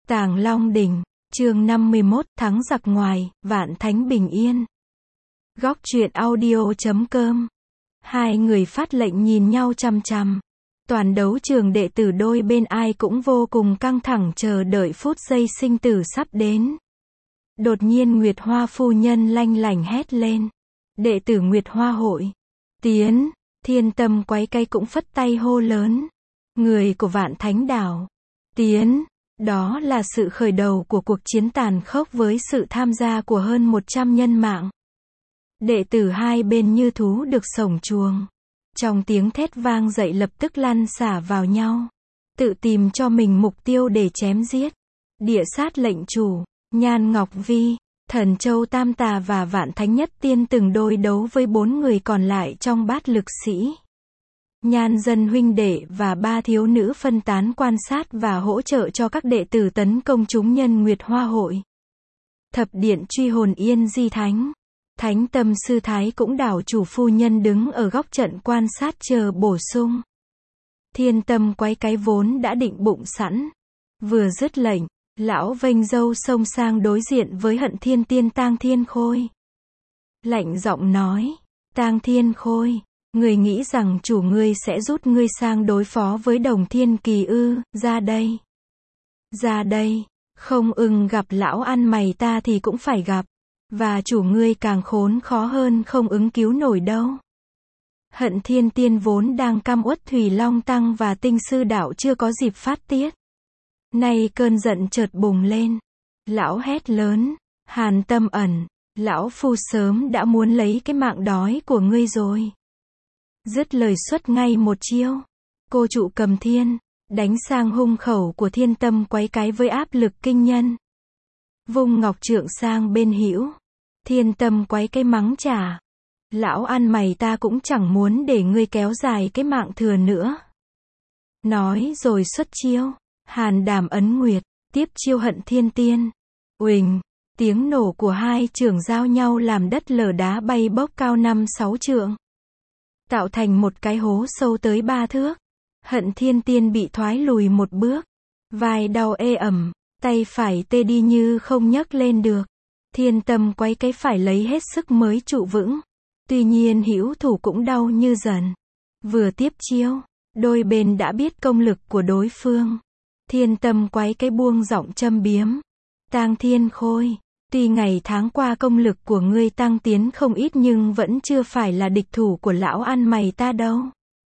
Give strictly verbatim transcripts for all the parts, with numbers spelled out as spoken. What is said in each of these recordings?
Tàng Long Đỉnh, chương năm mươi mốt, thắng giặc ngoài, vạn thánh bình yên. Góc truyện audio chấm com. Hai người phát lệnh nhìn nhau chằm chằm. Toàn đấu trường đệ tử đôi bên ai cũng vô cùng căng thẳng chờ đợi phút giây sinh tử sắp đến. Đột nhiên Nguyệt Hoa phu nhân lanh lảnh hét lên. Đệ tử Nguyệt Hoa hội. Tiến, Thiên Tâm quái cây cũng phất tay hô lớn. Người của Vạn Thánh Đảo. Tiến. Đó là sự khởi đầu của cuộc chiến tàn khốc với sự tham gia của hơn một trăm nhân mạng. Đệ tử hai bên như thú được sổng chuồng. Trong tiếng thét vang dậy lập tức lăn xả vào nhau. Tự tìm cho mình mục tiêu để chém giết. Địa sát lệnh chủ, Nhan Ngọc Vi, Thần Châu Tam Tà và Vạn Thánh Nhất Tiên từng đối đấu với bốn người còn lại trong bát lực sĩ. Nhan dân huynh đệ và ba thiếu nữ phân tán quan sát và hỗ trợ cho các đệ tử tấn công chúng nhân Nguyệt Hoa hội. Thập điện truy hồn Yên Di Thánh, Thánh Tâm Sư Thái cũng đảo chủ phu nhân đứng ở góc trận quan sát chờ bổ sung. Thiên Tâm quái cái vốn đã định bụng sẵn. Vừa dứt lệnh, lão vênh dâu xông sang đối diện với Hận Thiên Tiên Tang Thiên Khôi. Lạnh giọng nói, Tang Thiên Khôi, người nghĩ rằng chủ ngươi sẽ rút ngươi sang đối phó với Đồng Thiên Kỳ ư, ra đây. Ra đây, không ưng gặp lão ăn mày ta thì cũng phải gặp. Và chủ ngươi càng khốn khó hơn không ứng cứu nổi đâu. Hận Thiên Tiên vốn đang căm uất Thủy Long Tăng và Tinh Sư Đạo chưa có dịp phát tiết. Nay cơn giận chợt bùng lên. Lão hét lớn, Hàn Tâm Ẩn, lão phu sớm đã muốn lấy cái mạng đói của ngươi rồi. Dứt lời xuất ngay một chiêu. Cô trụ cầm thiên, đánh sang hung khẩu của Thiên Tâm quái cái với áp lực kinh nhân. Vung ngọc trượng sang bên hữu. Thiên Tâm quái cái mắng trả. Lão ăn mày ta cũng chẳng muốn để ngươi kéo dài cái mạng thừa nữa. Nói rồi xuất chiêu. Hàn Đàm ấn nguyệt, tiếp chiêu Hận Thiên Tiên. Uỳnh, tiếng nổ của hai trường giao nhau làm đất lở đá bay bốc cao năm sáu trượng. Tạo thành một cái hố sâu tới ba thước. Hận Thiên Tiên bị thoái lùi một bước. Vai đau ê ẩm, tay phải tê đi như không nhấc lên được. Thiên Tâm quái cái phải lấy hết sức mới trụ vững. Tuy nhiên hữu thủ cũng đau như dần. Vừa tiếp chiêu, đôi bên đã biết công lực của đối phương. Thiên Tâm quái cái buông giọng châm biếm. Tang Thiên Khôi, tuy ngày tháng qua công lực của ngươi tăng tiến không ít nhưng vẫn chưa phải là địch thủ của lão ăn mày ta đâu.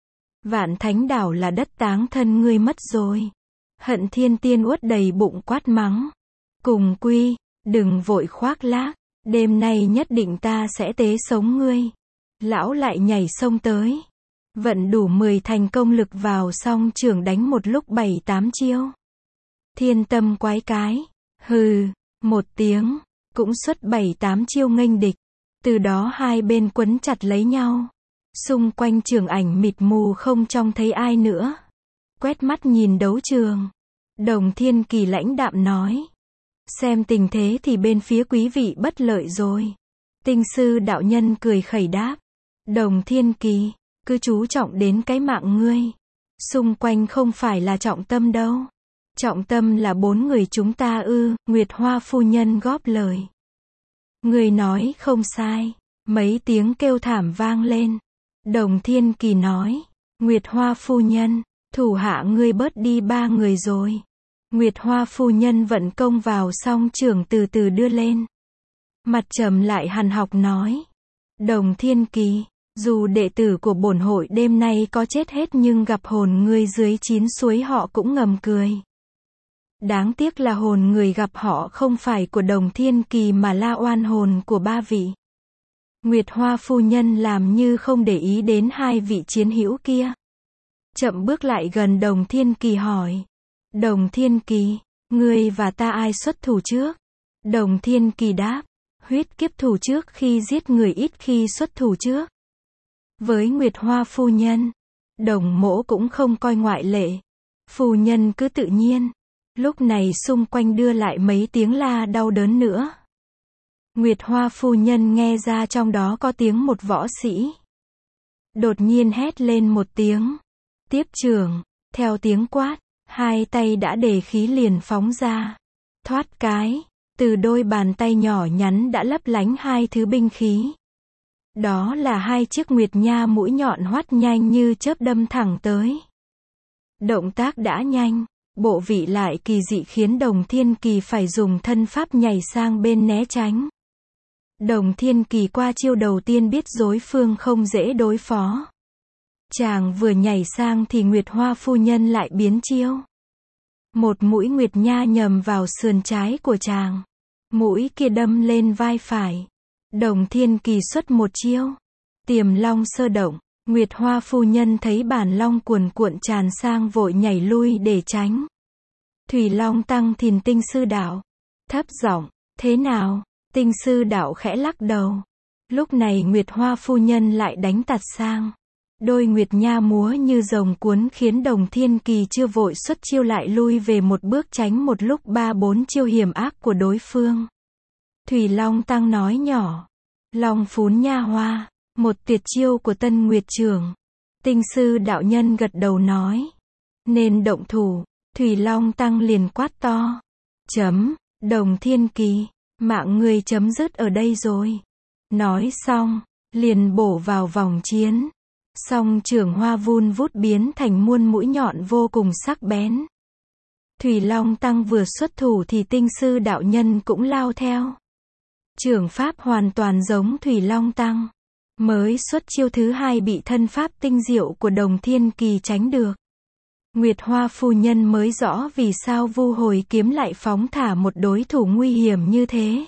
Vạn Thánh Đảo là đất táng thân ngươi mất rồi. Hận Thiên Tiên uất đầy bụng quát mắng. Cùng quy, đừng vội khoác lác, đêm nay nhất định ta sẽ tế sống ngươi. Lão lại nhảy sông tới. Vận đủ mười thành công lực vào song trường đánh một lúc bảy tám chiêu. Thiên Tâm quái cái, hừ, một tiếng, cũng xuất bảy tám chiêu nghênh địch. Từ đó hai bên quấn chặt lấy nhau. Xung quanh trường ảnh mịt mù không trông thấy ai nữa. Quét mắt nhìn đấu trường. Đồng Thiên Kỳ lãnh đạm nói. Xem tình thế thì bên phía quý vị bất lợi rồi. Tinh Sư Đạo Nhân cười khẩy đáp. Đồng Thiên Kỳ, cứ chú trọng đến cái mạng ngươi. Xung quanh không phải là trọng tâm đâu. Trọng tâm là bốn người chúng ta ư, Nguyệt Hoa phu nhân góp lời. Người nói không sai. Mấy tiếng kêu thảm vang lên. Đồng Thiên Kỳ nói. Nguyệt Hoa phu nhân, thủ hạ ngươi bớt đi ba người rồi. Nguyệt Hoa phu nhân vận công vào song trường từ từ đưa lên. Mặt trầm lại hằn học nói. Đồng Thiên Kỳ, dù đệ tử của bổn hội đêm nay có chết hết nhưng gặp hồn người dưới chín suối họ cũng ngầm cười. Đáng tiếc là hồn người gặp họ không phải của Đồng Thiên Kỳ mà là oan hồn của ba vị. Nguyệt Hoa phu nhân làm như không để ý đến hai vị chiến hữu kia. Chậm bước lại gần Đồng Thiên Kỳ hỏi. Đồng Thiên Kỳ, ngươi và ta ai xuất thủ trước? Đồng Thiên Kỳ đáp. Huyết kiếp thủ trước khi giết người ít khi xuất thủ trước. Với Nguyệt Hoa phu nhân, Đồng mỗ cũng không coi ngoại lệ. Phu nhân cứ tự nhiên. Lúc này xung quanh đưa lại mấy tiếng la đau đớn nữa. Nguyệt Hoa phu nhân nghe ra trong đó có tiếng một võ sĩ. Đột nhiên hét lên một tiếng. Tiếp trường, theo tiếng quát, hai tay đã đề khí liền phóng ra. Thoát cái, từ đôi bàn tay nhỏ nhắn đã lấp lánh hai thứ binh khí. Đó là hai chiếc nguyệt nha mũi nhọn hoắt nhanh như chớp đâm thẳng tới. Động tác đã nhanh, bộ vị lại kỳ dị khiến Đồng Thiên Kỳ phải dùng thân pháp nhảy sang bên né tránh. Đồng Thiên Kỳ qua chiêu đầu tiên biết đối phương không dễ đối phó. Chàng vừa nhảy sang thì Nguyệt Hoa phu nhân lại biến chiêu. Một mũi nguyệt nha nhầm vào sườn trái của chàng. Mũi kia đâm lên vai phải. Đồng Thiên Kỳ xuất một chiêu. Tiềm long sơ động. Nguyệt Hoa phu nhân thấy bản long cuồn cuộn tràn sang vội nhảy lui để tránh. Thủy Long Tăng Thìn Tinh sư đạo. Thấp giọng, thế nào? Tinh sư đạo khẽ lắc đầu. Lúc này Nguyệt Hoa phu nhân lại đánh tạt sang. Đôi nguyệt nha múa như rồng cuốn khiến Đồng Thiên Kỳ chưa vội xuất chiêu lại lui về một bước tránh một lúc ba bốn chiêu hiểm ác của đối phương. Thủy Long Tăng nói nhỏ. Long phún nha hoa. Một tuyệt chiêu của Tân Nguyệt Trưởng. Tinh sư đạo nhân gật đầu nói. Nên động thủ. Thủy Long Tăng liền quát to. Chấm, Đồng Thiên Kỳ, mạng người chấm dứt ở đây rồi. Nói xong, liền bổ vào vòng chiến. Song trưởng hoa vun vút biến thành muôn mũi nhọn vô cùng sắc bén. Thủy Long Tăng vừa xuất thủ thì tinh sư đạo nhân cũng lao theo. Trưởng pháp hoàn toàn giống Thủy Long Tăng. Mới xuất chiêu thứ hai bị thân pháp tinh diệu của Đồng Thiên Kỳ tránh được. Nguyệt Hoa phu nhân mới rõ vì sao Vu Hồi Kiếm lại phóng thả một đối thủ nguy hiểm như thế.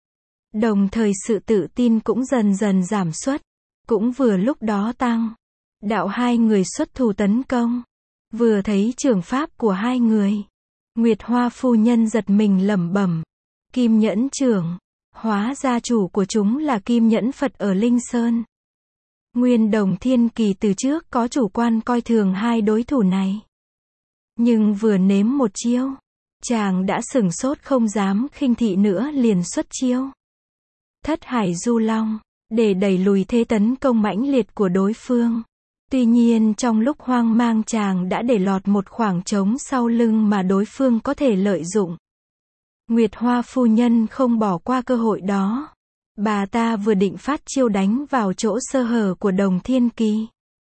Đồng thời sự tự tin cũng dần dần giảm sút. Cũng vừa lúc đó tăng. Đạo hai người xuất thủ tấn công. Vừa thấy trường pháp của hai người. Nguyệt Hoa phu nhân giật mình lẩm bẩm. Kim Nhẫn Trưởng. Hóa ra chủ của chúng là Kim Nhẫn Phật ở Linh Sơn. Nguyên Đồng Thiên Kỳ từ trước có chủ quan coi thường hai đối thủ này. Nhưng vừa nếm một chiêu, chàng đã sửng sốt không dám khinh thị nữa liền xuất chiêu. Thất Hải Du Long, để đẩy lùi thế tấn công mãnh liệt của đối phương. Tuy nhiên trong lúc hoang mang chàng đã để lọt một khoảng trống sau lưng mà đối phương có thể lợi dụng. Nguyệt Hoa phu nhân không bỏ qua cơ hội đó. Bà ta vừa định phát chiêu đánh vào chỗ sơ hở của Đồng Thiên Kỳ.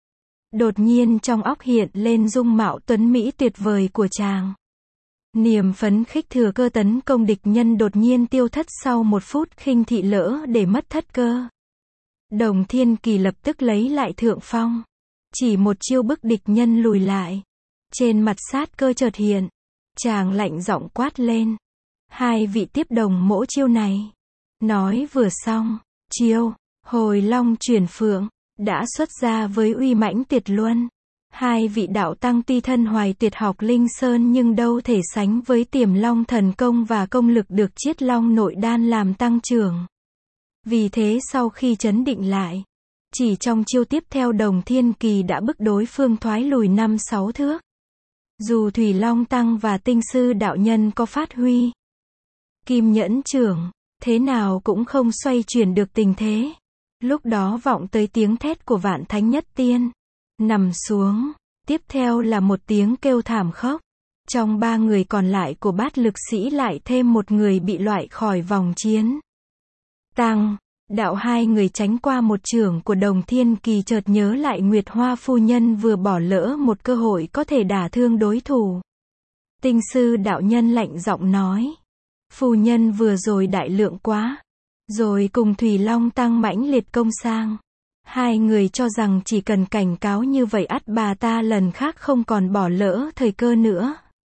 Đột nhiên trong óc hiện lên dung mạo tuấn mỹ tuyệt vời của chàng. Niềm phấn khích thừa cơ tấn công địch nhân đột nhiên tiêu thất sau một phút khinh thị lỡ để mất thất cơ. Đồng Thiên Kỳ lập tức lấy lại thượng phong. Chỉ một chiêu bức địch nhân lùi lại. Trên mặt sát cơ chợt hiện. Chàng lạnh giọng quát lên. Hai vị tiếp đồng mỗ chiêu này. Nói vừa xong, chiêu, hồi long chuyển phượng, đã xuất ra với uy mãnh tuyệt luân. Hai vị đạo tăng tuy thân hoài tuyệt học Linh Sơn nhưng đâu thể sánh với Tiềm Long thần công và công lực được Chiết Long nội đan làm tăng trưởng. Vì thế sau khi chấn định lại, chỉ trong chiêu tiếp theo Đồng Thiên Kỳ đã bức đối phương thoái lùi năm sáu thước. Dù Thủy Long Tăng và tinh sư đạo nhân có phát huy Kim Nhẫn Trưởng, thế nào cũng không xoay chuyển được tình thế. Lúc đó vọng tới tiếng thét của Vạn Thánh Nhất Tiên. Nằm xuống. Tiếp theo là một tiếng kêu thảm khốc. Trong ba người còn lại của bát lực sĩ lại thêm một người bị loại khỏi vòng chiến. Tăng, đạo hai người tránh qua một chưởng của Đồng Thiên Kỳ chợt nhớ lại Nguyệt Hoa phu nhân vừa bỏ lỡ một cơ hội có thể đả thương đối thủ. Tinh sư đạo nhân lạnh giọng nói. Phu nhân vừa rồi đại lượng quá. Rồi cùng Thủy Long Tăng mãnh liệt công sang. Hai người cho rằng chỉ cần cảnh cáo như vậy ắt bà ta lần khác không còn bỏ lỡ thời cơ nữa.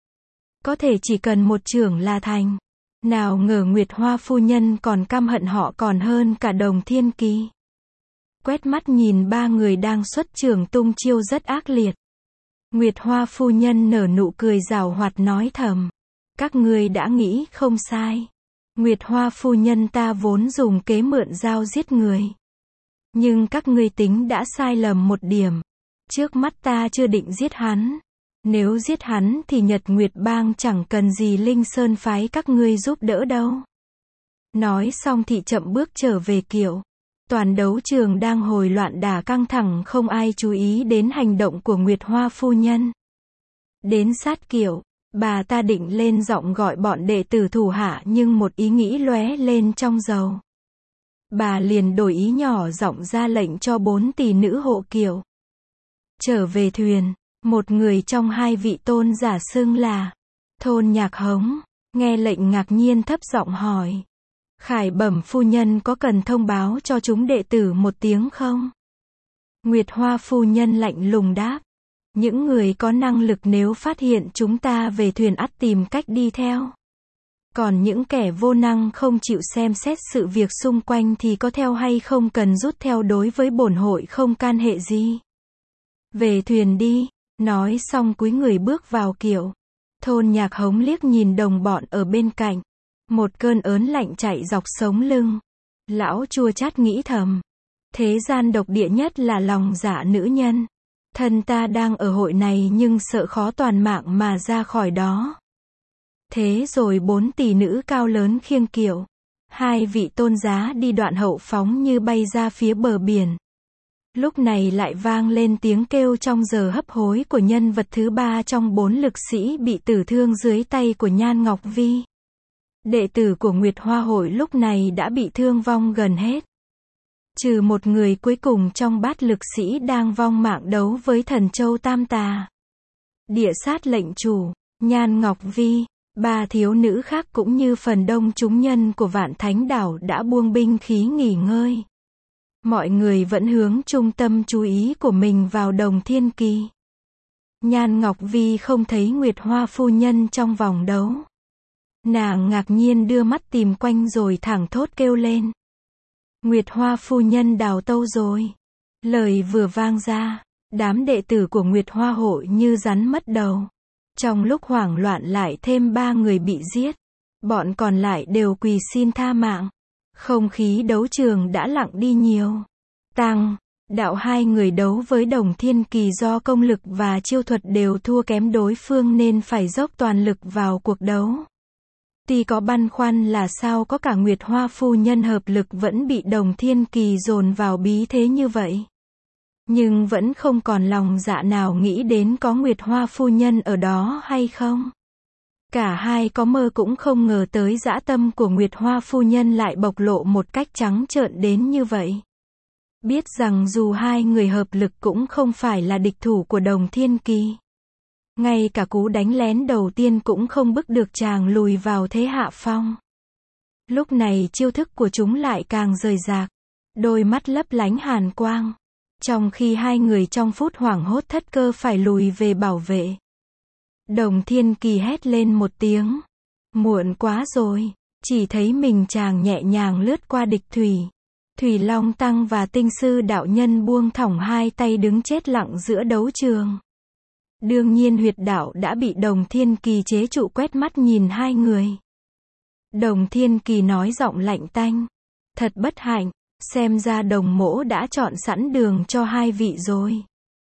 Có thể chỉ cần một chưởng là thành. Nào ngờ Nguyệt Hoa phu nhân còn căm hận họ còn hơn cả Đồng Thiên Kỳ. Quét mắt nhìn ba người đang xuất chưởng tung chiêu rất ác liệt. Nguyệt Hoa phu nhân nở nụ cười giảo hoạt nói thầm. Các ngươi đã nghĩ không sai. Nguyệt Hoa phu nhân ta vốn dùng kế mượn dao giết người. Nhưng các ngươi tính đã sai lầm một điểm. Trước mắt ta chưa định giết hắn. Nếu giết hắn thì Nhật Nguyệt Bang chẳng cần gì Linh Sơn phái các ngươi giúp đỡ đâu. Nói xong thì chậm bước trở về kiệu. Toàn đấu trường đang hồi loạn đả căng thẳng không ai chú ý đến hành động của Nguyệt Hoa phu nhân. Đến sát kiệu, Bà ta định lên giọng gọi bọn đệ tử thủ hạ nhưng một ý nghĩ lóe lên trong đầu. Bà liền đổi ý nhỏ giọng ra lệnh cho bốn tỷ nữ hộ kiệu. Trở về thuyền, một người trong hai vị tôn giả xưng là Thôn Nhạc Hống, nghe lệnh ngạc nhiên thấp giọng hỏi. Khải bẩm phu nhân có cần thông báo cho chúng đệ tử một tiếng không? Nguyệt Hoa phu nhân lạnh lùng đáp. Những người có năng lực nếu phát hiện chúng ta về thuyền ắt tìm cách đi theo. Còn những kẻ vô năng không chịu xem xét sự việc xung quanh thì có theo hay không cần rút theo đối với bổn hội không can hệ gì. Về thuyền đi, nói xong cúi người bước vào kiệu. Thôn Nhạc Hống liếc nhìn đồng bọn ở bên cạnh. Một cơn ớn lạnh chạy dọc sống lưng. Lão chua chát nghĩ thầm. Thế gian độc địa nhất là lòng dạ nữ nhân. Thân ta đang ở hội này nhưng sợ khó toàn mạng mà ra khỏi đó. Thế rồi bốn tỷ nữ cao lớn khiêng kiệu. Hai vị tôn giá đi đoạn hậu phóng như bay ra phía bờ biển. Lúc này lại vang lên tiếng kêu trong giờ hấp hối của nhân vật thứ ba trong bốn lực sĩ bị tử thương dưới tay của Nhan Ngọc Vi. Đệ tử của Nguyệt Hoa hội lúc này đã bị thương vong gần hết. Trừ một người cuối cùng trong bát lực sĩ đang vong mạng đấu với thần châu Tam Tà. Địa sát lệnh chủ, Nhan Ngọc Vi, ba thiếu nữ khác cũng như phần đông chúng nhân của Vạn Thánh Đảo đã buông binh khí nghỉ ngơi. Mọi người vẫn hướng trung tâm chú ý của mình vào Đồng Thiên Kỳ. Nhan Ngọc Vi không thấy Nguyệt Hoa phu nhân trong vòng đấu. Nàng ngạc nhiên đưa mắt tìm quanh rồi thẳng thốt kêu lên. Nguyệt Hoa phu nhân đào tâu rồi. Lời vừa vang ra, đám đệ tử của Nguyệt Hoa hội như rắn mất đầu. Trong lúc hoảng loạn lại thêm ba người bị giết. Bọn còn lại đều quỳ xin tha mạng. Không khí đấu trường đã lặng đi nhiều. Tăng, đạo hai người đấu với Đồng Thiên Kỳ do công lực và chiêu thuật đều thua kém đối phương nên phải dốc toàn lực vào cuộc đấu. Tuy có băn khoăn là sao có cả Nguyệt Hoa phu nhân hợp lực vẫn bị Đồng Thiên Kỳ dồn vào bí thế như vậy. Nhưng vẫn không còn lòng dạ nào nghĩ đến có Nguyệt Hoa phu nhân ở đó hay không. Cả hai có mơ cũng không ngờ tới dã tâm của Nguyệt Hoa phu nhân lại bộc lộ một cách trắng trợn đến như vậy. Biết rằng dù hai người hợp lực cũng không phải là địch thủ của Đồng Thiên Kỳ. Ngay cả cú đánh lén đầu tiên cũng không bức được chàng lùi vào thế hạ phong. Lúc này chiêu thức của chúng lại càng rời rạc. Đôi mắt lấp lánh hàn quang. Trong khi hai người trong phút hoảng hốt thất cơ phải lùi về bảo vệ. Đồng Thiên Kỳ hét lên một tiếng. Muộn quá rồi. Chỉ thấy mình chàng nhẹ nhàng lướt qua địch thủy. Thủy Long Tăng và Tinh Sư đạo nhân buông thõng hai tay đứng chết lặng giữa đấu trường. Đương nhiên huyệt đạo đã bị Đồng Thiên Kỳ chế trụ quét mắt nhìn hai người. Đồng Thiên Kỳ nói giọng lạnh tanh. Thật bất hạnh, xem ra Đồng mỗ đã chọn sẵn đường cho hai vị rồi.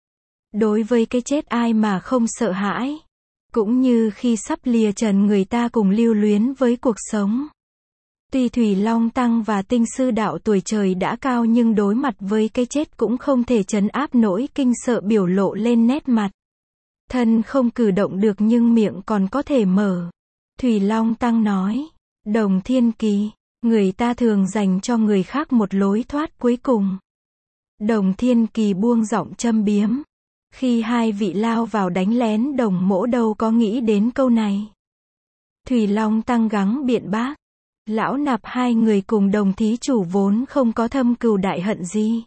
Đối với cái chết ai mà không sợ hãi. Cũng như khi sắp lìa trần người ta cùng lưu luyến với cuộc sống. Tuy Thủy Long Tăng và Tinh Sư đạo tuổi trời đã cao nhưng đối mặt với cái chết cũng không thể trấn áp nỗi kinh sợ biểu lộ lên nét mặt. Thân không cử động được nhưng miệng còn có thể mở. Thủy Long Tăng nói, Đồng Thiên Kỳ, người ta thường dành cho người khác một lối thoát cuối cùng. Đồng Thiên Kỳ buông giọng châm biếm. Khi hai vị lao vào đánh lén Đồng mỗ đâu có nghĩ đến câu này. Thủy Long Tăng gắng biện bác. Lão nạp hai người cùng Đồng thí chủ vốn không có thâm cừu đại hận gì.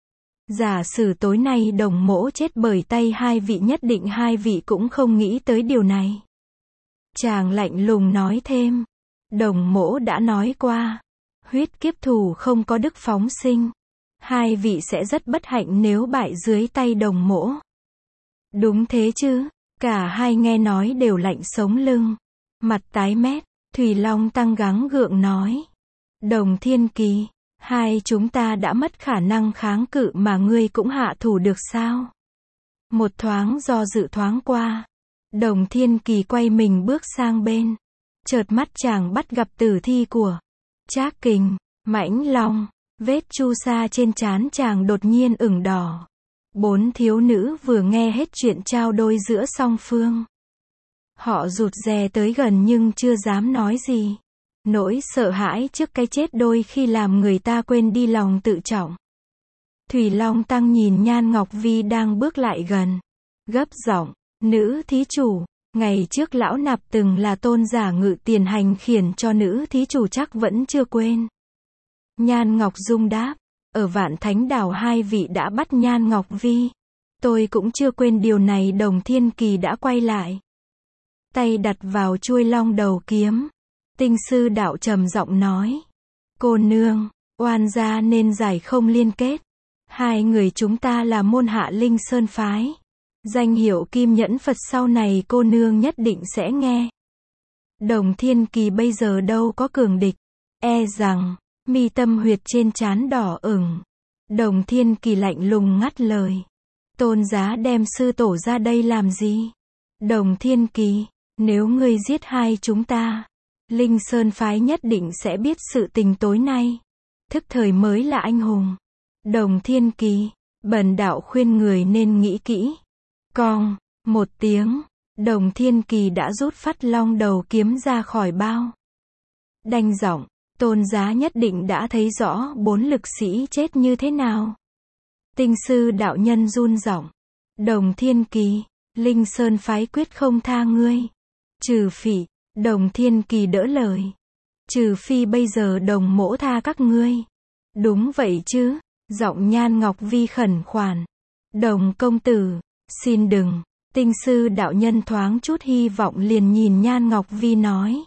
Giả sử tối nay Đồng mỗ chết bởi tay hai vị nhất định hai vị cũng không nghĩ tới điều này. Chàng lạnh lùng nói thêm. Đồng mỗ đã nói qua. Huyết kiếp thù không có đức phóng sinh. Hai vị sẽ rất bất hạnh nếu bại dưới tay Đồng mỗ. Đúng thế chứ. Cả hai nghe nói đều lạnh sống lưng. Mặt tái mét. Thủy Long Tăng gắng gượng nói. Đồng Thiên Kỳ. Hai chúng ta đã mất khả năng kháng cự mà ngươi cũng hạ thủ được sao? Một thoáng do dự thoáng qua. Đồng Thiên Kỳ quay mình bước sang bên. Chợt mắt chàng bắt gặp tử thi của Trác Kình, Mãnh Long. Vết chu sa trên trán chàng đột nhiên ửng đỏ. Bốn thiếu nữ vừa nghe hết chuyện trao đổi giữa song phương. Họ rụt rè tới gần nhưng chưa dám nói gì. Nỗi sợ hãi trước cái chết đôi khi làm người ta quên đi lòng tự trọng. Thủy Long Tăng nhìn Nhan Ngọc Vi đang bước lại gần. Gấp giọng, nữ thí chủ, ngày trước lão nạp từng là tôn giả ngự tiền hành khiển cho nữ thí chủ chắc vẫn chưa quên. Nhan Ngọc Dung đáp, ở Vạn Thánh Đảo hai vị đã bắt Nhan Ngọc Vi. Tôi cũng chưa quên điều này. Đồng Thiên Kỳ đã quay lại. Tay đặt vào chuôi long đầu kiếm. Tinh sư đạo trầm giọng nói. Cô nương, oan gia nên giải không liên kết. Hai người chúng ta là môn hạ Linh Sơn Phái. Danh hiệu Kim Nhẫn Phật sau này cô nương nhất định sẽ nghe. Đồng Thiên Kỳ bây giờ đâu có cường địch. E rằng, mi tâm huyệt trên trán đỏ ửng. Đồng Thiên Kỳ lạnh lùng ngắt lời. Tôn giá đem sư tổ ra đây làm gì? Đồng Thiên Kỳ, nếu ngươi giết hai chúng ta, Linh Sơn Phái nhất định sẽ biết sự tình tối nay. Thức thời mới là anh hùng. Đồng Thiên Kỳ, bần đạo khuyên người nên nghĩ kỹ. Cong, một tiếng, Đồng Thiên Kỳ đã rút phắt long đầu kiếm ra khỏi bao. Đanh giọng, tôn giá nhất định đã thấy rõ bốn lực sĩ chết như thế nào. Tinh sư đạo nhân run giọng. Đồng Thiên Kỳ, Linh Sơn Phái quyết không tha ngươi. Trừ phi, Đồng Thiên Kỳ đỡ lời. Trừ phi bây giờ đồng mỗ tha các ngươi. Đúng vậy chứ, giọng Nhan Ngọc Vi khẩn khoản. Đồng công tử, xin đừng. Tinh sư đạo nhân thoáng chút hy vọng liền nhìn Nhan Ngọc Vi nói.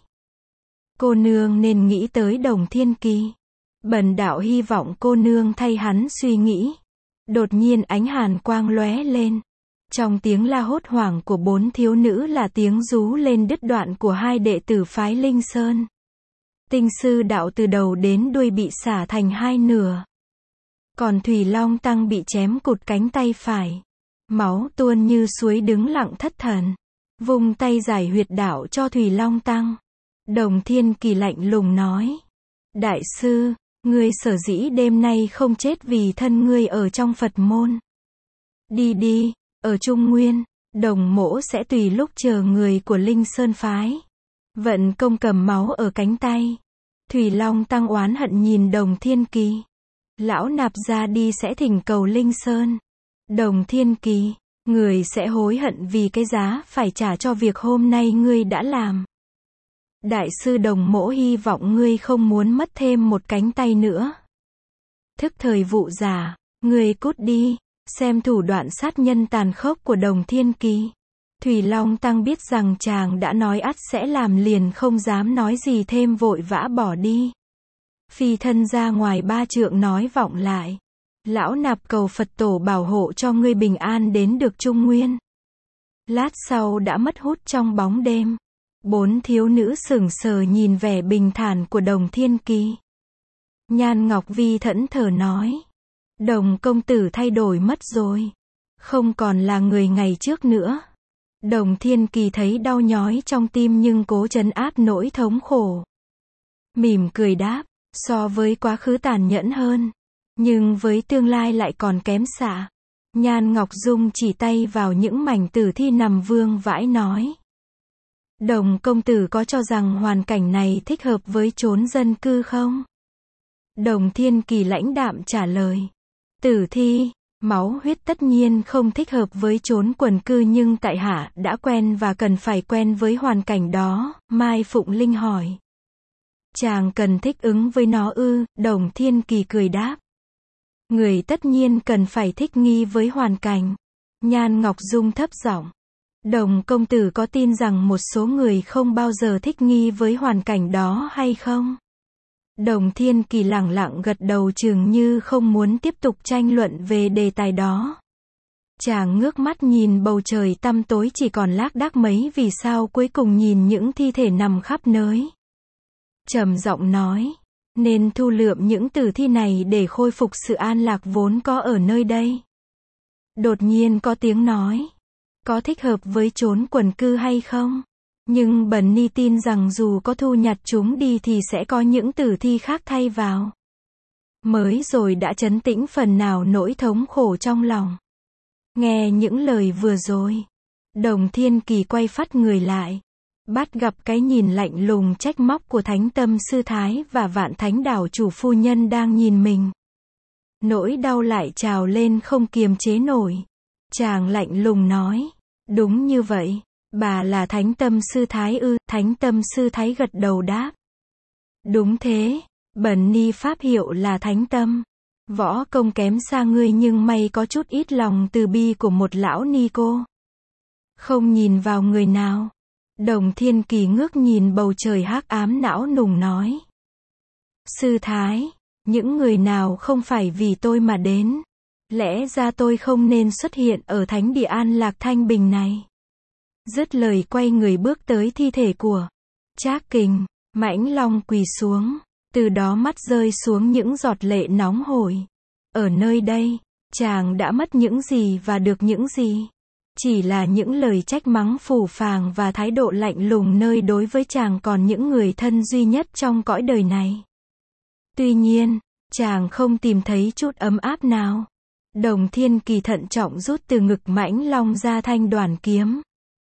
Cô nương nên nghĩ tới Đồng Thiên Kỳ. Bần đạo hy vọng cô nương thay hắn suy nghĩ. Đột nhiên ánh hàn quang lóe lên. Trong tiếng la hốt hoảng của bốn thiếu nữ là tiếng rú lên đứt đoạn của hai đệ tử phái Linh Sơn. Tinh sư đạo từ đầu đến đuôi bị xả thành hai nửa. Còn Thủy Long Tăng bị chém cụt cánh tay phải. Máu tuôn như suối đứng lặng thất thần. Vung tay giải huyệt đạo cho Thủy Long Tăng. Đồng Thiên Kỳ lạnh lùng nói. Đại sư, ngươi sở dĩ đêm nay không chết vì thân ngươi ở trong Phật môn. Đi đi, ở Trung Nguyên, đồng mỗ sẽ tùy lúc chờ người của Linh Sơn Phái. Vận công cầm máu ở cánh tay. Thủy Long Tăng oán hận nhìn Đồng Thiên Kỳ. Lão nạp ra đi sẽ thỉnh cầu Linh Sơn. Đồng Thiên Kỳ, người sẽ hối hận vì cái giá phải trả cho việc hôm nay ngươi đã làm. Đại sư đồng mỗ hy vọng ngươi không muốn mất thêm một cánh tay nữa. Thức thời vụ giả, ngươi cút đi, xem thủ đoạn sát nhân tàn khốc của Đồng Thiên Kỳ. Thủy Long Tăng biết rằng chàng đã nói ắt sẽ làm liền không dám nói gì thêm vội vã bỏ đi. Phi thân ra ngoài ba trượng nói vọng lại. Lão nạp cầu Phật tổ bảo hộ cho ngươi bình an đến được Trung Nguyên. Lát sau đã mất hút trong bóng đêm. Bốn thiếu nữ sững sờ nhìn vẻ bình thản của Đồng Thiên Kỳ. Nhan Ngọc Vi thẫn thờ nói. Đồng công tử thay đổi mất rồi. Không còn là người ngày trước nữa. Đồng Thiên Kỳ thấy đau nhói trong tim nhưng cố trấn áp nỗi thống khổ. Mỉm cười đáp, so với quá khứ tàn nhẫn hơn. Nhưng với tương lai lại còn kém xa. Nhan Ngọc Dung chỉ tay vào những mảnh tử thi nằm vương vãi nói. Đồng công tử có cho rằng hoàn cảnh này thích hợp với chốn dân cư không? Đồng Thiên Kỳ lãnh đạm trả lời. Tử thi, máu huyết tất nhiên không thích hợp với chốn quần cư nhưng tại hạ đã quen và cần phải quen với hoàn cảnh đó, Mai Phụng Linh hỏi. Chàng cần thích ứng với nó ư? Đồng Thiên Kỳ cười đáp. Người tất nhiên cần phải thích nghi với hoàn cảnh. Nhan Ngọc Dung thấp giọng. Đồng công tử có tin rằng một số người không bao giờ thích nghi với hoàn cảnh đó hay không? Đồng Thiên Kỳ lẳng lặng gật đầu chừng như không muốn tiếp tục tranh luận về đề tài đó. Chàng ngước mắt nhìn bầu trời tăm tối chỉ còn lác đác mấy vì sao cuối cùng nhìn những thi thể nằm khắp nơi. Trầm giọng nói. Nên thu lượm những tử thi này để khôi phục sự an lạc vốn có ở nơi đây. Đột nhiên có tiếng nói. Có thích hợp với chốn quần cư hay không? Nhưng bần ni tin rằng dù có thu nhặt chúng đi thì sẽ có những tử thi khác thay vào. Mới rồi đã trấn tĩnh phần nào nỗi thống khổ trong lòng. Nghe những lời vừa rồi. Đồng Thiên Kỳ quay phắt người lại, bắt gặp cái nhìn lạnh lùng trách móc của Thánh Tâm Sư Thái và Vạn Thánh Đảo chủ phu nhân đang nhìn mình. Nỗi đau lại trào lên không kiềm chế nổi. Chàng lạnh lùng nói, đúng như vậy, bà là Thánh Tâm Sư Thái ư? Thánh Tâm Sư Thái gật đầu đáp. Đúng thế, bần ni pháp hiệu là Thánh Tâm. Võ công kém xa ngươi nhưng may có chút ít lòng từ bi của một lão ni cô. Không nhìn vào người nào. Đồng Thiên Kỳ ngước nhìn bầu trời hắc ám não nùng nói. Sư Thái, những người nào không phải vì tôi mà đến. Lẽ ra tôi không nên xuất hiện ở thánh địa An Lạc Thanh Bình này. Dứt lời quay người bước tới thi thể của Trác Kình. Mãnh Long quỳ xuống, từ đó mắt rơi xuống những giọt lệ nóng hổi. Ở nơi đây, chàng đã mất những gì và được những gì? Chỉ là những lời trách mắng phù phàng và thái độ lạnh lùng nơi đối với chàng còn những người thân duy nhất trong cõi đời này. Tuy nhiên, chàng không tìm thấy chút ấm áp nào. Đồng Thiên Kỳ thận trọng rút từ ngực Mãnh Long ra thanh đoản kiếm.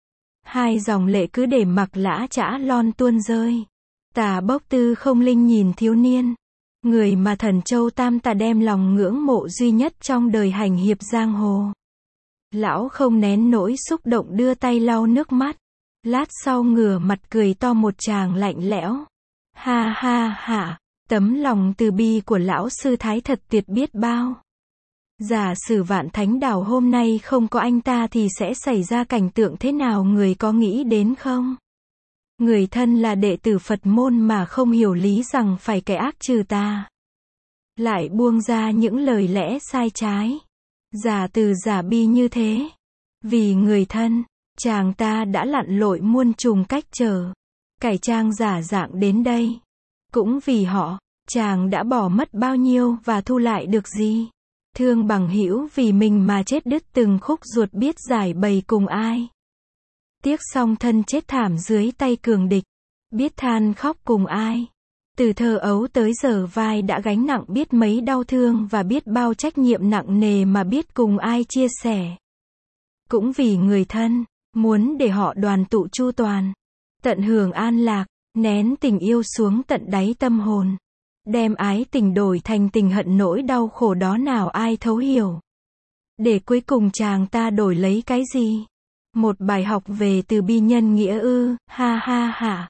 Hai dòng lệ cứ để mặc lã chã lon tuôn rơi. Tà Bốc Tư Không Linh nhìn thiếu niên, người mà Thần Châu Tam Tà đem lòng ngưỡng mộ duy nhất trong đời hành hiệp giang hồ. Lão không nén nỗi xúc động đưa tay lau nước mắt. Lát sau ngửa mặt cười to một tràng lạnh lẽo. Ha ha ha, tấm lòng từ bi của lão sư Thái thật tuyệt biết bao. Giả sử Vạn Thánh Đảo hôm nay không có anh ta thì sẽ xảy ra cảnh tượng thế nào, người có nghĩ đến không? Người thân là đệ tử Phật môn mà không hiểu lý rằng phải kẻ ác trừ tà. Lại buông ra những lời lẽ sai trái. Giả từ giả bi như thế. Vì người thân, chàng ta đã lặn lội muôn trùng cách trở. Cải trang giả dạng đến đây. Cũng vì họ, chàng đã bỏ mất bao nhiêu và thu lại được gì. Thương bằng hữu vì mình mà chết đứt từng khúc ruột biết giải bày cùng ai. Tiếc song thân chết thảm dưới tay cường địch. Biết than khóc cùng ai. Từ thơ ấu tới giờ vai đã gánh nặng biết mấy đau thương và biết bao trách nhiệm nặng nề mà biết cùng ai chia sẻ. Cũng vì người thân, muốn để họ đoàn tụ chu toàn. Tận hưởng an lạc, nén tình yêu xuống tận đáy tâm hồn. Đem ái tình đổi thành tình hận, nỗi đau khổ đó nào ai thấu hiểu. Để cuối cùng chàng ta đổi lấy cái gì? Một bài học về từ bi nhân nghĩa ư? Ha ha ha.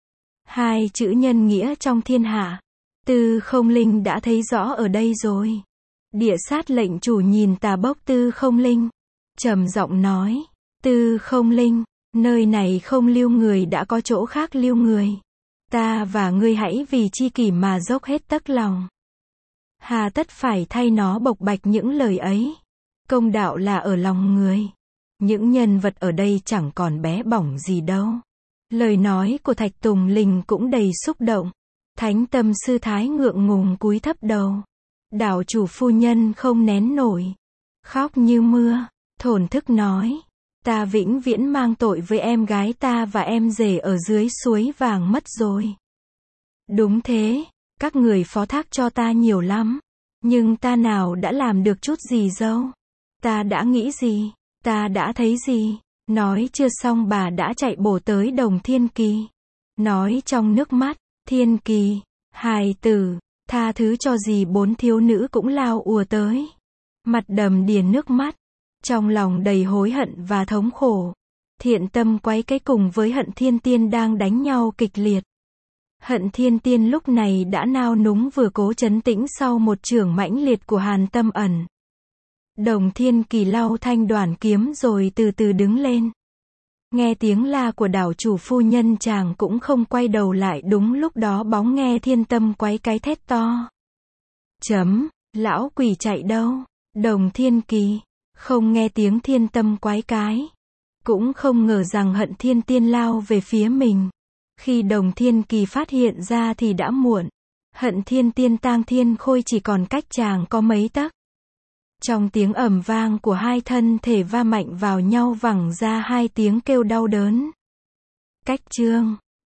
Hai chữ nhân nghĩa trong thiên hạ. Tư Không Linh đã thấy rõ ở đây rồi. Địa sát lệnh chủ nhìn Tà Bốc Tư Không Linh, trầm giọng nói. Tư Không Linh, nơi này không lưu người đã có chỗ khác lưu người. Ta và ngươi hãy vì chi kỷ mà dốc hết tấc lòng. Hà tất phải thay nó bộc bạch những lời ấy. Công đạo là ở lòng người. Những nhân vật ở đây chẳng còn bé bỏng gì đâu. Lời nói của Thạch Tùng Linh cũng đầy xúc động. Thánh Tâm Sư Thái ngượng ngùng cúi thấp đầu. Đảo chủ phu nhân không nén nổi. Khóc như mưa, thổn thức nói. Ta vĩnh viễn mang tội với em gái ta và em rể ở dưới suối vàng mất rồi. Đúng thế, các người phó thác cho ta nhiều lắm. Nhưng ta nào đã làm được chút gì dâu. Ta đã nghĩ gì, ta đã thấy gì. Nói chưa xong bà đã chạy bổ tới Đồng Thiên Kỳ. Nói trong nước mắt, Thiên Kỳ, hài tử, tha thứ cho gì. Bốn thiếu nữ cũng lao ùa tới. Mặt đầm đìa nước mắt. Trong lòng đầy hối hận và thống khổ. Thiện Tâm quấy cái cùng với Hận Thiên Tiên đang đánh nhau kịch liệt. Hận Thiên Tiên lúc này đã nao núng vừa cố trấn tĩnh sau một chưởng mãnh liệt của Hàn Tâm Ẩn. Đồng Thiên Kỳ lau thanh đoản kiếm rồi từ từ đứng lên. Nghe tiếng la của đảo chủ phu nhân chàng cũng không quay đầu lại. Đúng lúc đó bóng nghe Thiên Tâm quấy cái thét to. Chấm, lão quỷ chạy đâu? Đồng Thiên Kỳ không nghe tiếng Thiên Tâm quái cái. Cũng không ngờ rằng Hận Thiên Tiên lao về phía mình. Khi Đồng Thiên Kỳ phát hiện ra thì đã muộn. Hận Thiên Tiên tang thiên khôi chỉ còn cách chàng có mấy tấc. Trong tiếng ầm vang của hai thân thể va mạnh vào nhau vẳng ra hai tiếng kêu đau đớn. Cách chương